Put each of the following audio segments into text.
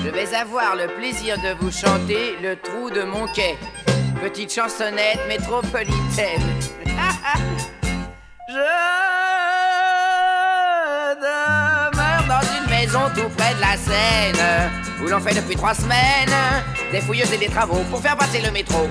Je vais avoir le plaisir de vous chanter le trou de mon quai. Petite chansonnette métropolitaine. Je demeure dans une maison tout près de la Seine, où l'on fait depuis 3 semaines des fouilleuses et des travaux pour faire passer le métro.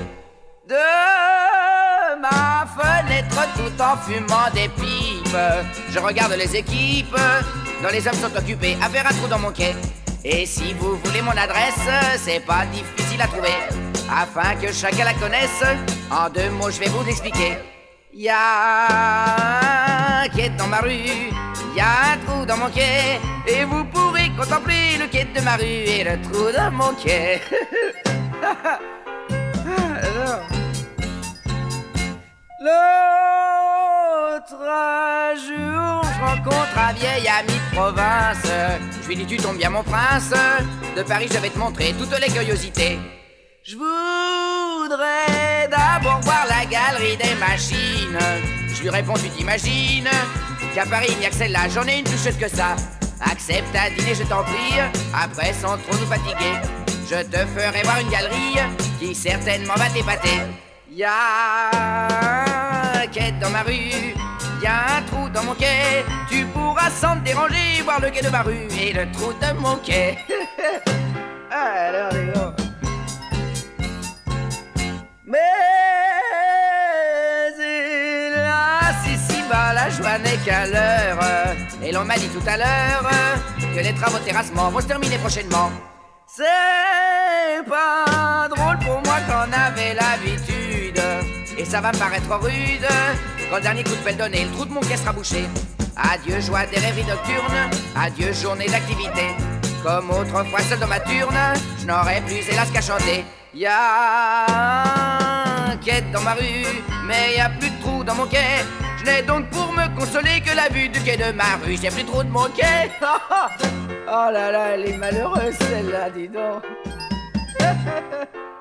De ma fenêtre tout en fumant des pipes, je regarde les équipes dont les hommes sont occupés à faire un trou dans mon quai. Et si vous voulez mon adresse, c'est pas difficile à trouver. Afin que chacun la connaisse, en 2 mots je vais vous l'expliquer. Y a un quai dans ma rue, y a un trou dans mon quai, et vous pourrez contempler le quai de ma rue et le trou de mon quai. Alors, l'autre jour, je rencontre un vieil ami de province. Je lui dis tu tombes bien mon prince, de Paris je vais te montrer toutes les curiosités. Je voudrais d'abord voir la galerie des machines. Je lui réponds tu t'imagines qu'à Paris il n'y a que celle-là, j'en ai une plus chouette que ça. Accepte à dîner je t'en prie, après sans trop nous fatiguer. Je te ferai voir une galerie qui certainement va t'épater. Y a un quai dans ma rue, y a un trou dans mon quai. Tu pourras sans te déranger voir le quai de ma rue et le trou de mon quai. Alors les gars. Mais hélas, ici bas la joie n'est qu'à l'heure. Et l'on m'a dit tout à l'heure que les travaux de terrassement vont se terminer prochainement. C'est pas drôle pour moi qu'en avait l'habitude, et ça va me paraître rude quand le dernier coup de pelle donné, le trou de mon quai sera bouché. Adieu joie des rêveries nocturnes, adieu journée d'activité. Comme autrefois seul dans ma turne, je n'aurai plus hélas qu'à chanter. Y a un quai dans ma rue, mais y a plus de trou dans mon quai. Je n'ai donc pour me consoler que la vue du quai de ma rue. J'ai plus de trou de mon quai. Oh là là, elle est malheureuse celle-là, dis donc.